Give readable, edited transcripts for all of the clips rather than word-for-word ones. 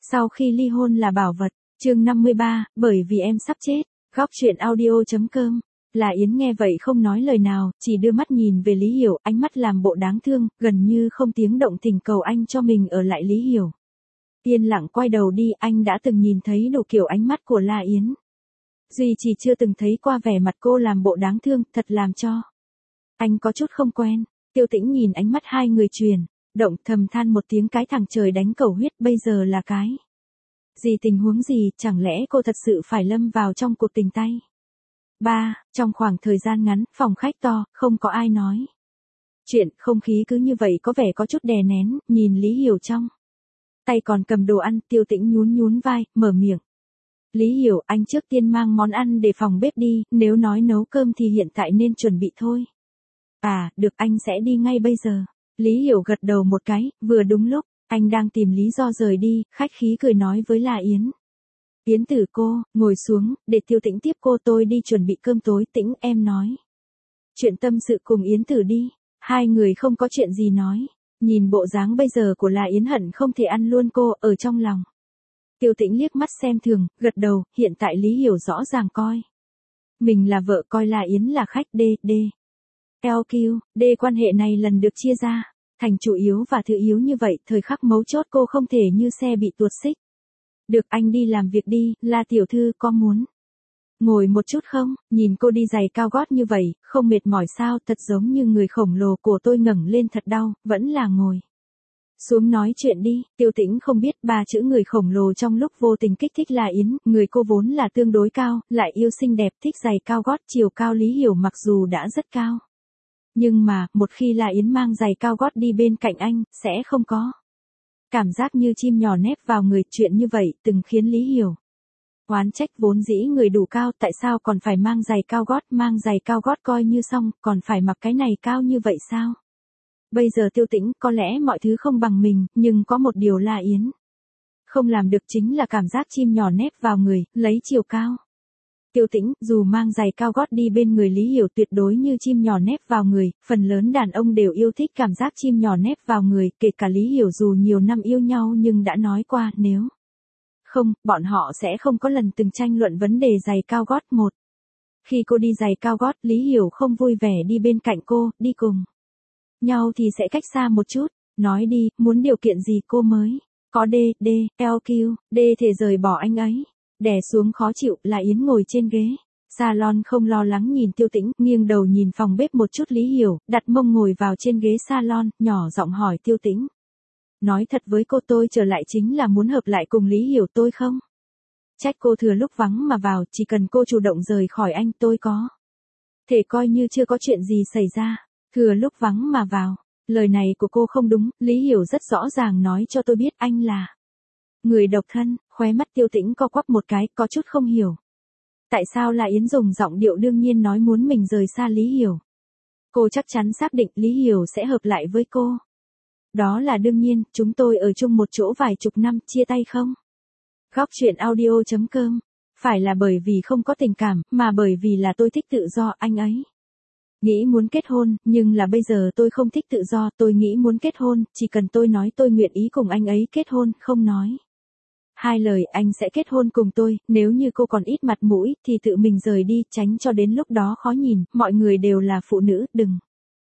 Sau khi ly hôn là bảo vật, chương 53, bởi vì em sắp chết, góc truyện audio.com. Là Yến nghe vậy không nói lời nào, chỉ đưa mắt nhìn về Lý Hiểu, ánh mắt làm bộ đáng thương, gần như không tiếng động thỉnh cầu anh cho mình ở lại. Lý Hiểu yên lặng quay đầu đi, anh đã từng nhìn thấy đủ kiểu ánh mắt của La Yến. Duy chỉ chưa từng thấy qua vẻ mặt cô làm bộ đáng thương, thật làm cho anh có chút không quen. Tiêu Tĩnh nhìn ánh mắt hai người truyền động, thầm than một tiếng, cái thằng trời đánh cầu huyết bây giờ là cái gì, tình huống gì, chẳng lẽ cô thật sự phải lâm vào trong cuộc tình tay. Trong khoảng thời gian ngắn, phòng khách to, không có ai nói chuyện, không khí cứ như vậy có vẻ có chút đè nén. Nhìn Lý Hiểu trong tay còn cầm đồ ăn, Tiêu Tĩnh nhún nhún vai, mở miệng. Lý Hiểu, anh trước tiên mang món ăn để phòng bếp đi, nếu nói nấu cơm thì hiện tại nên chuẩn bị thôi. À, được, anh sẽ đi ngay bây giờ. Lý Hiểu gật đầu một cái, vừa đúng lúc anh đang tìm lý do rời đi, khách khí cười nói với La Yến. Yến tử cô, ngồi xuống, để Tiêu Tĩnh tiếp cô, tôi đi chuẩn bị cơm tối. Tĩnh, em nói chuyện tâm sự cùng Yến tử đi. Hai người không có chuyện gì nói. Nhìn bộ dáng bây giờ của La Yến hận không thể ăn luôn cô, ở trong lòng Tiêu Tĩnh liếc mắt xem thường, gật đầu. Hiện tại Lý Hiểu rõ ràng coi mình là vợ, coi La Yến là khách. LQ, quan hệ này lần được chia ra thành chủ yếu và thứ yếu như vậy, thời khắc mấu chốt cô không thể như xe bị tuột xích. Được, anh đi làm việc đi. La tiểu thư có muốn ngồi một chút không? Nhìn cô đi giày cao gót như vậy, không mệt mỏi sao? Thật giống như người khổng lồ, cổ tôi ngẩng lên thật đau, vẫn là ngồi xuống nói chuyện đi. Tiêu Tĩnh không biết ba chữ người khổng lồ trong lúc vô tình kích thích La Yến. Người cô vốn là tương đối cao, lại yêu xinh đẹp, thích giày cao gót. Chiều cao Lý Hiểu mặc dù đã rất cao, nhưng mà, một khi La Yến mang giày cao gót đi bên cạnh anh, sẽ không có cảm giác như chim nhỏ nép vào người. Chuyện như vậy, từng khiến Lý Hiểu oán trách, vốn dĩ người đủ cao, tại sao còn phải mang giày cao gót, mang giày cao gót coi như xong, còn phải mặc cái này cao như vậy sao? Bây giờ Tiêu Tĩnh, có lẽ mọi thứ không bằng mình, nhưng có một điều La Yến không làm được chính là cảm giác chim nhỏ nép vào người, lấy chiều cao. Tiêu Tĩnh, dù mang giày cao gót đi bên người Lý Hiểu tuyệt đối như chim nhỏ nép vào người, phần lớn đàn ông đều yêu thích cảm giác chim nhỏ nép vào người, kể cả Lý Hiểu dù nhiều năm yêu nhau nhưng đã nói qua, nếu không, bọn họ sẽ không có lần từng tranh luận vấn đề giày cao gót. Khi cô đi giày cao gót, Lý Hiểu không vui vẻ đi bên cạnh cô, đi cùng nhau thì sẽ cách xa một chút. Nói đi, muốn điều kiện gì cô mới có LQ, thể rời bỏ anh ấy. Đè xuống khó chịu, La Yến ngồi trên ghế salon không lo lắng nhìn Tiêu Tĩnh, nghiêng đầu nhìn phòng bếp một chút. Lý Hiểu đặt mông ngồi vào trên ghế salon, nhỏ giọng hỏi Tiêu Tĩnh. Nói thật với cô, tôi trở lại chính là muốn hợp lại cùng Lý Hiểu, tôi không trách cô thừa lúc vắng mà vào, chỉ cần cô chủ động rời khỏi anh, tôi có thể coi như chưa có chuyện gì xảy ra. Thừa lúc vắng mà vào, lời này của cô không đúng, Lý Hiểu rất rõ ràng nói cho tôi biết anh là người độc thân. Khóe mắt Tiêu Tĩnh co quắp một cái, có chút không hiểu tại sao La Yến dùng giọng điệu đương nhiên nói muốn mình rời xa Lý Hiểu. Cô chắc chắn xác định Lý Hiểu sẽ hợp lại với cô. Đó là đương nhiên, chúng tôi ở chung một chỗ vài chục năm, chia tay không? Góc truyện audio.com. Phải là bởi vì không có tình cảm, mà bởi vì là tôi thích tự do. Anh ấy nghĩ muốn kết hôn, nhưng là bây giờ tôi không thích tự do, tôi nghĩ muốn kết hôn, chỉ cần tôi nói tôi nguyện ý cùng anh ấy kết hôn, không nói hai lời anh sẽ kết hôn cùng tôi. Nếu như cô còn ít mặt mũi, thì tự mình rời đi, tránh cho đến lúc đó khó nhìn. Mọi người đều là phụ nữ, đừng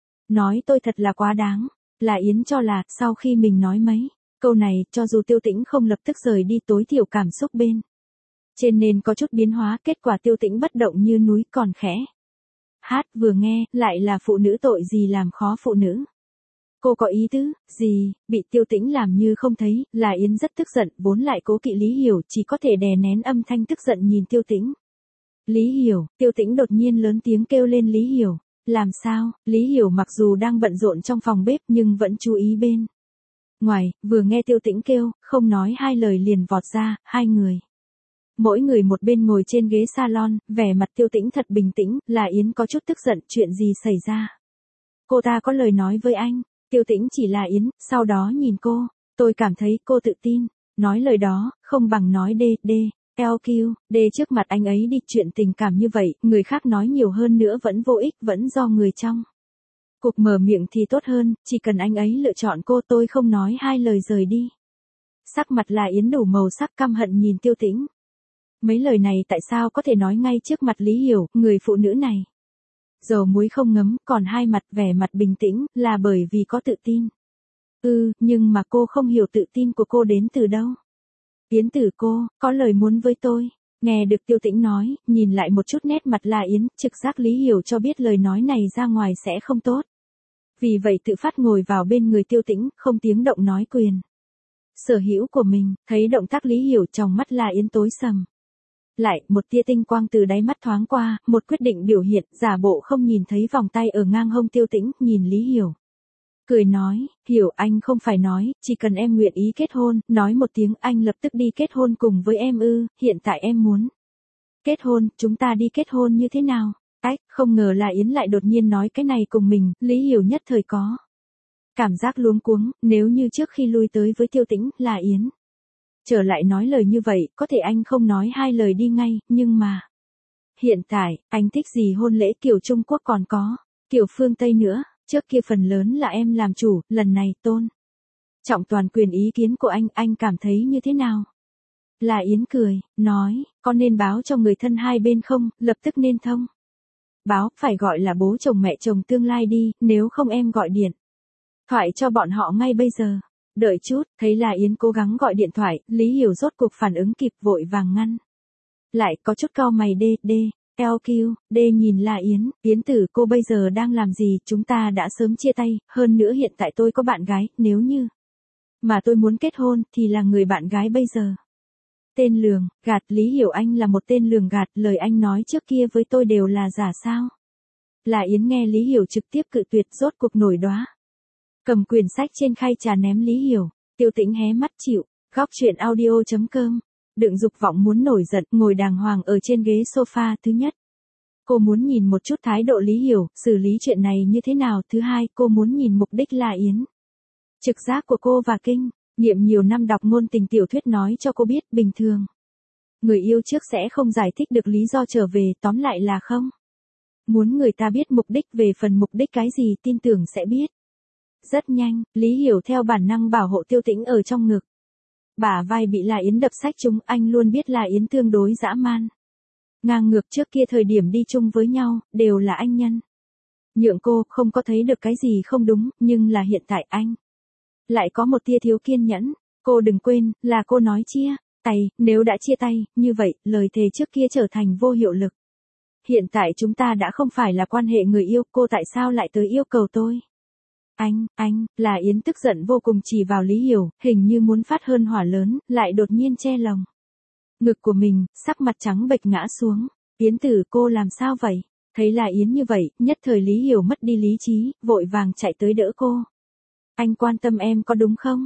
nói tôi thật là quá đáng. La Yến cho là, sau khi mình nói mấy câu này, cho dù Tiêu Tĩnh không lập tức rời đi, tối thiểu cảm xúc bên trên nên có chút biến hóa. Kết quả Tiêu Tĩnh bất động như núi, còn khẽ hát. Vừa nghe, lại là phụ nữ, tội gì làm khó phụ nữ. Cô có ý tứ gì? Bị Tiêu Tĩnh làm như không thấy, La Yến rất tức giận, vốn lại cố kỵ Lý Hiểu, chỉ có thể đè nén âm thanh tức giận nhìn Tiêu Tĩnh. Lý Hiểu, Tiêu Tĩnh đột nhiên lớn tiếng kêu lên. Lý Hiểu, làm sao? Lý Hiểu mặc dù đang bận rộn trong phòng bếp nhưng vẫn chú ý bên ngoài, vừa nghe Tiêu Tĩnh kêu, không nói hai lời liền vọt ra. Hai người mỗi người một bên ngồi trên ghế salon, vẻ mặt Tiêu Tĩnh thật bình tĩnh. La Yến có chút tức giận, chuyện gì xảy ra? Cô ta có lời nói với anh. Tiêu Tĩnh chỉ La Yến, sau đó nhìn cô. Tôi cảm thấy cô tự tin nói lời đó, không bằng nói LQ, trước mặt anh ấy đi. Chuyện tình cảm như vậy, người khác nói nhiều hơn nữa vẫn vô ích, vẫn do người trong cuộc mở miệng thì tốt hơn. Chỉ cần anh ấy lựa chọn cô, tôi không nói hai lời rời đi. Sắc mặt La Yến đủ màu sắc căm hận nhìn Tiêu Tĩnh. Mấy lời này tại sao có thể nói ngay trước mặt Lý Hiểu, người phụ nữ này. Dầu muối không ngấm, còn hai mặt vẻ mặt bình tĩnh, là bởi vì có tự tin. Nhưng mà cô không hiểu tự tin của cô đến từ đâu. Yến Tử cô, có lời muốn với tôi. Nghe được Tiêu Tĩnh nói, nhìn lại một chút nét mặt La Yến, trực giác Lý Hiểu cho biết lời nói này ra ngoài sẽ không tốt. Vì vậy tự phát ngồi vào bên người Tiêu Tĩnh, không tiếng động nói quyền. Sở hữu của mình, thấy động tác Lý Hiểu trong mắt La Yến tối sầm. Lại, một tia tinh quang từ đáy mắt thoáng qua, một quyết định biểu hiện, giả bộ không nhìn thấy vòng tay ở ngang hông Tiêu Tĩnh, nhìn Lý Hiểu. Cười nói, Hiểu anh không phải nói, chỉ cần em nguyện ý kết hôn, nói một tiếng anh lập tức đi kết hôn cùng với em hiện tại em muốn. Kết hôn, chúng ta đi kết hôn như thế nào? Không ngờ là Yến lại đột nhiên nói cái này cùng mình, Lý Hiểu nhất thời có. Cảm giác luống cuống, nếu như trước khi lui tới với Tiêu Tĩnh, là Yến. Trở lại nói lời như vậy, có thể anh không nói hai lời đi ngay, nhưng mà. Hiện tại, anh thích gì hôn lễ kiểu Trung Quốc còn có, kiểu phương Tây nữa, trước kia phần lớn là em làm chủ, lần này tôn. Trọng toàn quyền ý kiến của anh cảm thấy như thế nào? Là Yến cười, nói, con nên báo cho người thân hai bên không, lập tức nên thông. Báo, phải gọi là bố chồng mẹ chồng tương lai đi, nếu không em gọi điện thoại cho bọn họ ngay bây giờ. Đợi chút, thấy là Yến cố gắng gọi điện thoại, Lý Hiểu rốt cuộc phản ứng kịp vội vàng ngăn. Lại có chút cau mày LQ, nhìn là Yến Tử cô bây giờ đang làm gì, chúng ta đã sớm chia tay, hơn nữa hiện tại tôi có bạn gái, nếu như mà tôi muốn kết hôn, thì là người bạn gái bây giờ. Tên lường, gạt, Lý Hiểu anh là một tên lường gạt, lời anh nói trước kia với tôi đều là giả sao. Là Yến nghe Lý Hiểu trực tiếp cự tuyệt rốt cuộc nổi đóa. Cầm quyển sách trên khay trà ném Lý Hiểu, Tiêu Tĩnh hé mắt chịu, góc chuyện audio.com. Đừng dục vọng muốn nổi giận, ngồi đàng hoàng ở trên ghế sofa. Thứ nhất, cô muốn nhìn một chút thái độ Lý Hiểu, xử lý chuyện này như thế nào. Thứ hai, cô muốn nhìn mục đích là Yến. Trực giác của cô và kinh nghiệm nhiều năm đọc ngôn tình tiểu thuyết nói cho cô biết bình thường. Người yêu trước sẽ không giải thích được lý do trở về, tóm lại là không. Muốn người ta biết mục đích, về phần mục đích cái gì tin tưởng sẽ biết. Rất nhanh, Lý Hiểu theo bản năng bảo hộ Tiêu Tĩnh ở trong ngực. Bả vai bị La Yến đập sách trúng, anh luôn biết La Yến tương đối dã man. Ngang ngược trước kia thời điểm đi chung với nhau, đều là anh nhân. Nhượng cô, không có thấy được cái gì không đúng, nhưng là hiện tại anh lại có một tia thiếu kiên nhẫn. Cô đừng quên, là cô nói chia tay, nếu đã chia tay, như vậy, lời thề trước kia trở thành vô hiệu lực. Hiện tại chúng ta đã không phải là quan hệ người yêu, cô tại sao lại tới yêu cầu tôi? Là Yến tức giận vô cùng chỉ vào Lý Hiểu, hình như muốn phát hơn hỏa lớn, lại đột nhiên che lồng ngực của mình, sắc mặt trắng bệch ngã xuống. Yến Tử cô làm sao vậy? Thấy là Yến như vậy, nhất thời Lý Hiểu mất đi lý trí, vội vàng chạy tới đỡ cô. Anh quan tâm em có đúng không?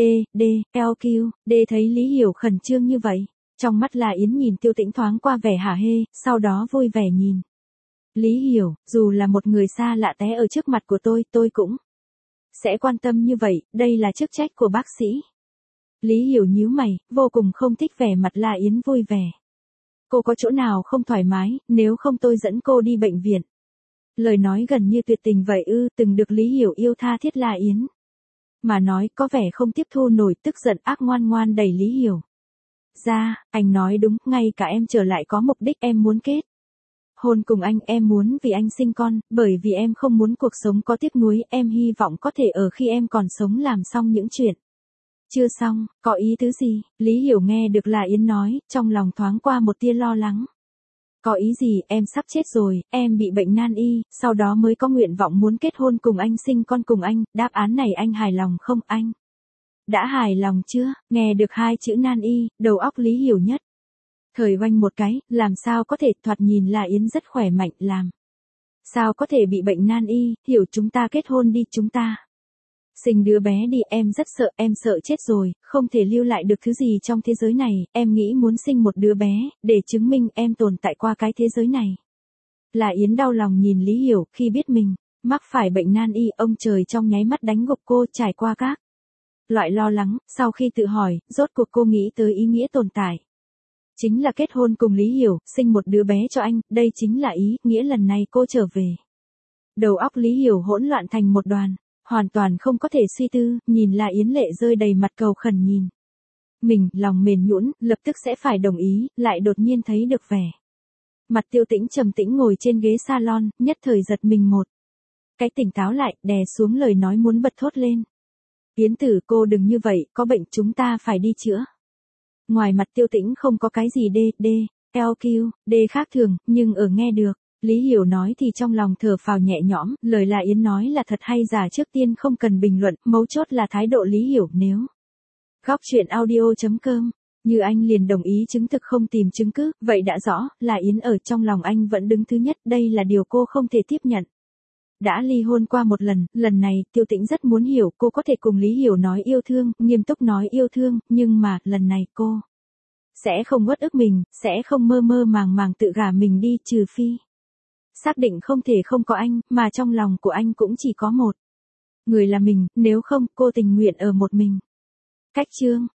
LQ, thấy Lý Hiểu khẩn trương như vậy. Trong mắt là Yến nhìn Tiêu Tĩnh thoáng qua vẻ hả hê, sau đó vui vẻ nhìn. Lý Hiểu, dù là một người xa lạ té ở trước mặt của tôi cũng sẽ quan tâm như vậy, đây là chức trách của bác sĩ. Lý Hiểu nhíu mày, vô cùng không thích vẻ mặt La Yến vui vẻ. Cô có chỗ nào không thoải mái, nếu không tôi dẫn cô đi bệnh viện. Lời nói gần như tuyệt tình vậy từng được Lý Hiểu yêu tha thiết La Yến. Mà nói có vẻ không tiếp thu nổi, tức giận ác ngoan ngoan đẩy Lý Hiểu ra, anh nói đúng, ngay cả em trở lại có mục đích em muốn kết hôn cùng anh, em muốn vì anh sinh con, bởi vì em không muốn cuộc sống có tiếc nuối, em hy vọng có thể ở khi em còn sống làm xong những chuyện chưa xong. Có ý tứ gì? Lý Hiểu nghe được là Yến nói, trong lòng thoáng qua một tia lo lắng. Có ý gì, em sắp chết rồi, em bị bệnh nan y, sau đó mới có nguyện vọng muốn kết hôn cùng anh, sinh con cùng anh, đáp án này anh hài lòng không? Anh đã hài lòng chưa? Nghe được hai chữ nan y, đầu óc Lý Hiểu nhất thời oanh một cái, làm sao có thể, thoạt nhìn là Yến rất khỏe mạnh, làm sao có thể bị bệnh nan y. Hiểu, chúng ta kết hôn đi, chúng ta sinh đứa bé đi, em rất sợ, em sợ chết rồi, không thể lưu lại được thứ gì trong thế giới này, em nghĩ muốn sinh một đứa bé, để chứng minh em tồn tại qua cái thế giới này. Là Yến đau lòng nhìn Lý Hiểu, khi biết mình mắc phải bệnh nan y, ông trời trong nháy mắt đánh gục cô, trải qua các loại lo lắng, sau khi tự hỏi, rốt cuộc cô nghĩ tới ý nghĩa tồn tại. Chính là kết hôn cùng Lý Hiểu, sinh một đứa bé cho anh, đây chính là ý nghĩa lần này cô trở về. Đầu óc Lý Hiểu hỗn loạn thành một đoàn, hoàn toàn không có thể suy tư, nhìn là Yến lệ rơi đầy mặt cầu khẩn nhìn. Mình, lòng mềm nhũn, lập tức sẽ phải đồng ý, lại đột nhiên thấy được vẻ. Mặt Tiêu Tĩnh trầm tĩnh ngồi trên ghế salon, nhất thời giật mình một cái tỉnh táo lại, đè xuống lời nói muốn bật thốt lên. Yến Tử, cô đừng như vậy, có bệnh chúng ta phải đi chữa. Ngoài mặt Tiêu Tĩnh không có cái gì LQ, khác thường, nhưng ở nghe được. Lý Hiểu nói thì trong lòng thở phào nhẹ nhõm, lời là Yến nói là thật hay giả trước tiên không cần bình luận, mấu chốt là thái độ Lý Hiểu nếu. Góc chuyện audio.com, như anh liền đồng ý chứng thực không tìm chứng cứ, vậy đã rõ, là Yến ở trong lòng anh vẫn đứng thứ nhất, đây là điều cô không thể tiếp nhận. Đã ly hôn qua một lần này Tiêu Tĩnh rất muốn hiểu cô có thể cùng Lý Hiểu nói yêu thương, nghiêm túc nói yêu thương, nhưng mà, lần này cô sẽ không uất ức mình, sẽ không mơ mơ màng màng tự gả mình đi, trừ phi. Xác định không thể không có anh, mà trong lòng của anh cũng chỉ có một người là mình, nếu không, cô tình nguyện ở một mình. Cách chương